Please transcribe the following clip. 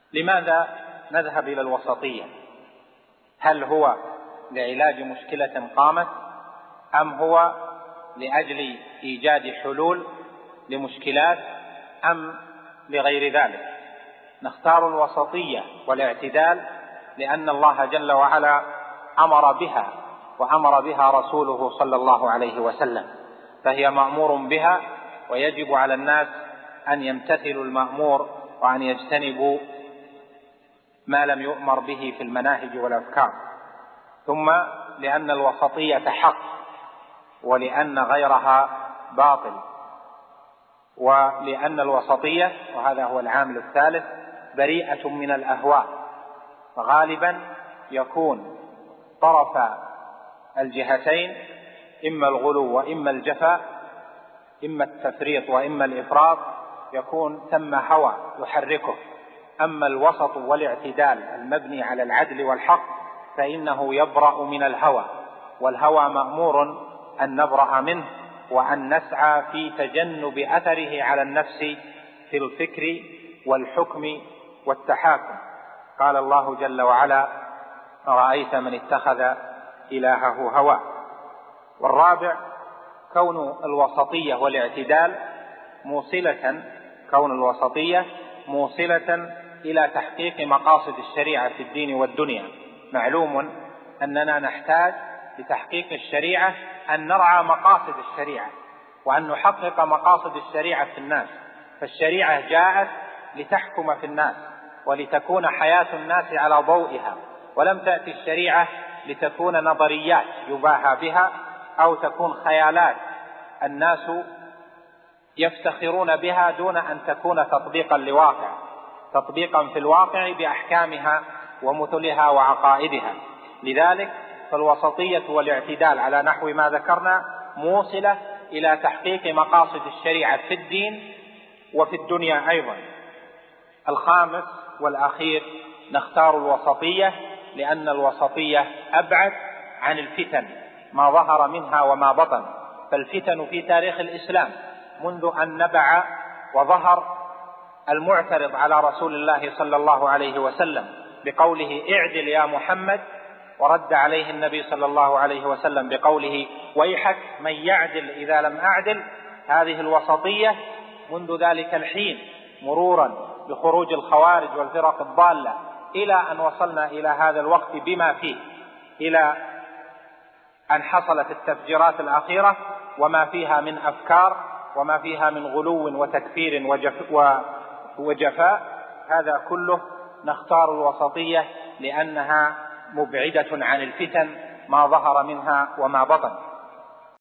لماذا نذهب إلى الوسطية؟ هل هو لعلاج مشكلة قامت، أم هو لأجل إيجاد حلول لمشكلات، أم لغير ذلك؟ نختار الوسطية والاعتدال لأن الله جل وعلا أمر بها، وأمر بها رسوله صلى الله عليه وسلم، فهي مأمور بها، ويجب على الناس أن يمتثلوا المأمور وأن يجتنبوا ما لم يؤمر به في المناهج والأفكار. ثم لأن الوسطية حق، ولأن غيرها باطل، ولأن الوسطية، وهذا هو العامل الثالث، بريئة من الأهواء، فغالبا يكون طرف الجهتين إما الغلو وإما الجفاء، إما التفريط وإما الإفراط، يكون ثم هوى يحركه. أما الوسط والاعتدال المبني على العدل والحق فإنه يبرأ من الهوى، والهوى مأمور أن نبرأ منه وأن نسعى في تجنب أثره على النفس في الفكر والحكم والتحاكم. قال الله جل وعلا: أرأيت من اتخذ إلهه هواه. والرابع كون الوسطية والاعتدال موصلة إلى تحقيق مقاصد الشريعة في الدين والدنيا. معلوم أننا نحتاج لتحقيق الشريعة أن نرعى مقاصد الشريعة، وأن نحقق مقاصد الشريعة في الناس، فالشريعة جاءت لتحكم في الناس ولتكون حياة الناس على ضوئها، ولم تأتي الشريعة لتكون نظريات يباهى بها أو تكون خيالات الناس يفتخرون بها دون أن تكون تطبيقا في الواقع بأحكامها ومثلها وعقائدها. لذلك فالوسطية والاعتدال على نحو ما ذكرنا موصلة إلى تحقيق مقاصد الشريعة في الدين وفي الدنيا أيضا. الخامس والأخير نختار الوسطية لأن الوسطية أبعد عن الفتن ما ظهر منها وما بطن. فالفتن في تاريخ الإسلام منذ أن نبع وظهر المعترض على رسول الله صلى الله عليه وسلم بقوله: اعدل يا محمد، ورد عليه النبي صلى الله عليه وسلم بقوله: ويحك من يعدل إذا لم أعدل. هذه الوسطية منذ ذلك الحين، مرورا بخروج الخوارج والفرق الضالة، إلى أن وصلنا إلى هذا الوقت بما فيه، إلى أن حصلت التفجيرات الأخيرة وما فيها من أفكار وما فيها من غلو وتكفير وجفاء. هذا كله نختار الوسطية لأنها مبعدة عن الفتن ما ظهر منها وما بطن.